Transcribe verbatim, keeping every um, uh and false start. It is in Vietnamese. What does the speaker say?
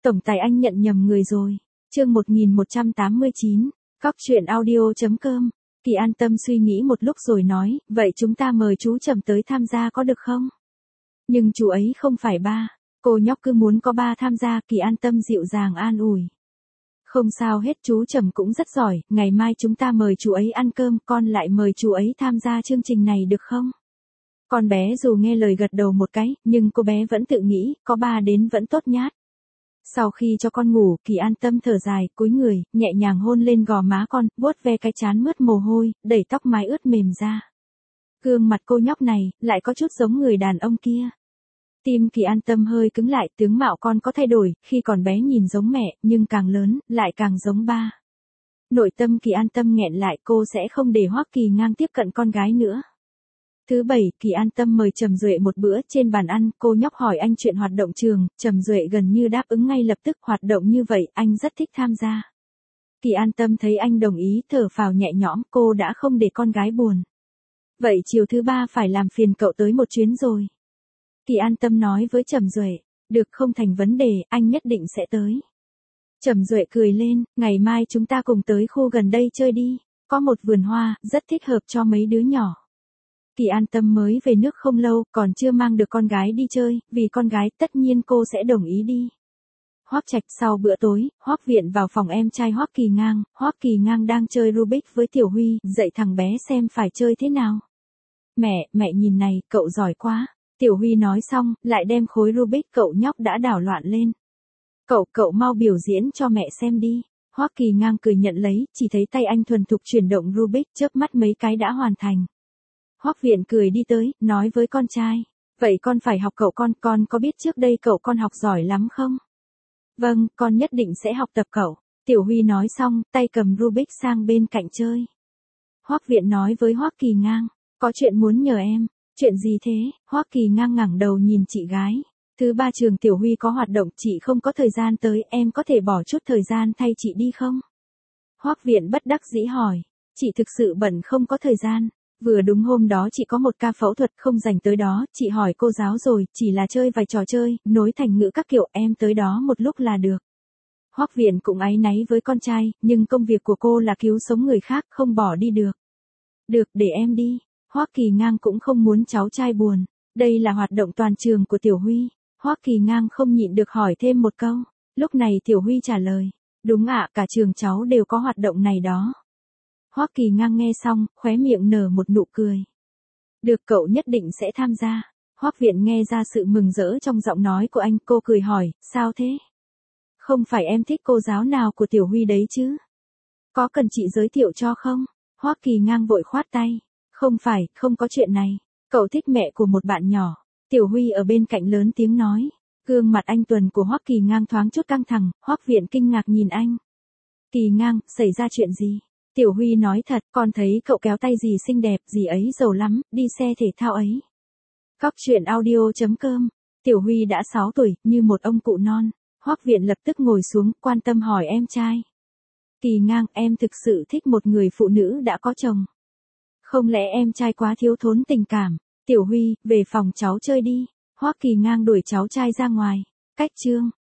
Tổng tài anh nhận nhầm người rồi. Chương một nghìn một trăm tám mươi chín, cóc truyện audio chấm com. Kỳ An Tâm suy nghĩ một lúc rồi nói, vậy chúng ta mời chú Trầm tới tham gia có được không? Nhưng chú ấy không phải ba. Cô nhóc cứ muốn có ba tham gia. Kỳ An Tâm dịu dàng an ủi. Không sao hết, chú Trầm cũng rất giỏi, ngày mai chúng ta mời chú ấy ăn cơm, con lại mời chú ấy tham gia chương trình này được không? Con bé dù nghe lời gật đầu một cái, nhưng cô bé vẫn tự nghĩ, có ba đến vẫn tốt nhát. Sau khi cho con ngủ, Kỳ An Tâm thở dài, cúi người, nhẹ nhàng hôn lên gò má con, vuốt ve cái trán mướt mồ hôi, đẩy tóc mái ướt mềm ra. Gương mặt cô nhóc này, lại có chút giống người đàn ông kia. Tim Kỳ An Tâm hơi cứng lại, tướng mạo con có thay đổi, khi còn bé nhìn giống mẹ, nhưng càng lớn, lại càng giống ba. Nội tâm Kỳ An Tâm nghẹn lại, cô sẽ không để Hoắc Kỳ Ngang tiếp cận con gái nữa. Thứ bảy, Kỳ An Tâm mời Trầm Duệ một bữa. Trên bàn ăn, cô nhóc hỏi anh chuyện hoạt động trường, Trầm Duệ gần như đáp ứng ngay lập tức. Hoạt động như vậy, anh rất thích tham gia. Kỳ An Tâm thấy anh đồng ý, thở phào nhẹ nhõm, cô đã không để con gái buồn. Vậy chiều thứ ba phải làm phiền cậu tới một chuyến rồi. Kỳ An Tâm nói với Trầm Duệ, được, không thành vấn đề, anh nhất định sẽ tới. Trầm Duệ cười lên, ngày mai chúng ta cùng tới khu gần đây chơi đi, có một vườn hoa, rất thích hợp cho mấy đứa nhỏ. Kỳ An Tâm mới về nước không lâu, còn chưa mang được con gái đi chơi, vì con gái tất nhiên cô sẽ đồng ý đi. Hoắc Trạch. Sau bữa tối, Hoắc Viện vào phòng em trai Hoắc Kỳ Ngang. Hoắc Kỳ Ngang đang chơi Rubik với Tiểu Huy, dạy thằng bé xem phải chơi thế nào. Mẹ, mẹ nhìn này, cậu giỏi quá. Tiểu Huy nói xong, lại đem khối Rubik cậu nhóc đã đảo loạn lên. Cậu, cậu mau biểu diễn cho mẹ xem đi. Hoắc Kỳ Ngang cười nhận lấy, chỉ thấy tay anh thuần thục chuyển động Rubik, chớp mắt mấy cái đã hoàn thành. Hoắc Viện cười đi tới, nói với con trai, vậy con phải học cậu. Con, con có biết trước đây cậu con học giỏi lắm không? Vâng, con nhất định sẽ học tập cậu. Tiểu Huy nói xong, tay cầm Rubik sang bên cạnh chơi. Hoắc Viện nói với Hoắc Kỳ Ngang, có chuyện muốn nhờ em. Chuyện gì thế? Hoắc Kỳ Ngang ngẩng đầu nhìn chị gái. Thứ ba trường Tiểu Huy có hoạt động, chị không có thời gian tới, em có thể bỏ chút thời gian thay chị đi không? Hoắc Viện bất đắc dĩ hỏi, chị thực sự bận không có thời gian. Vừa đúng hôm đó chị có một ca phẫu thuật không dành tới đó, chị hỏi cô giáo rồi, chỉ là chơi vài trò chơi, nối thành ngữ các kiểu, em tới đó một lúc là được. Hoắc Viện cũng áy náy với con trai, nhưng công việc của cô là cứu sống người khác, không bỏ đi được. Được, để em đi. Hoắc Kỳ Ngang cũng không muốn cháu trai buồn. Đây là hoạt động toàn trường của Tiểu Huy. Hoắc Kỳ Ngang không nhịn được hỏi thêm một câu. Lúc này Tiểu Huy trả lời, đúng ạ, cả trường cháu đều có hoạt động này đó. Hoắc Kỳ Ngang nghe xong, khóe miệng nở một nụ cười. Được, cậu nhất định sẽ tham gia. Hoắc Viện nghe ra sự mừng rỡ trong giọng nói của anh, cô cười hỏi, sao thế? Không phải em thích cô giáo nào của Tiểu Huy đấy chứ? Có cần chị giới thiệu cho không? Hoắc Kỳ Ngang vội khoát tay. Không phải, không có chuyện này. Cậu thích mẹ của một bạn nhỏ. Tiểu Huy ở bên cạnh lớn tiếng nói. Gương mặt anh Tuần của Hoắc Kỳ Ngang thoáng chút căng thẳng, Hoắc Viện kinh ngạc nhìn anh. Kỳ Ngang, xảy ra chuyện gì? Tiểu Huy nói thật, con thấy cậu kéo tay dì xinh đẹp, dì ấy giàu lắm, đi xe thể thao ấy. Cóc truyện audio chấm com. Tiểu Huy đã sáu tuổi, như một ông cụ non. Hoắc Viện lập tức ngồi xuống, quan tâm hỏi em trai. Kỳ Ngang, em thực sự thích một người phụ nữ đã có chồng. Không lẽ em trai quá thiếu thốn tình cảm? Tiểu Huy, về phòng cháu chơi đi. Hoắc Kỳ Ngang đuổi cháu trai ra ngoài. Cách chương.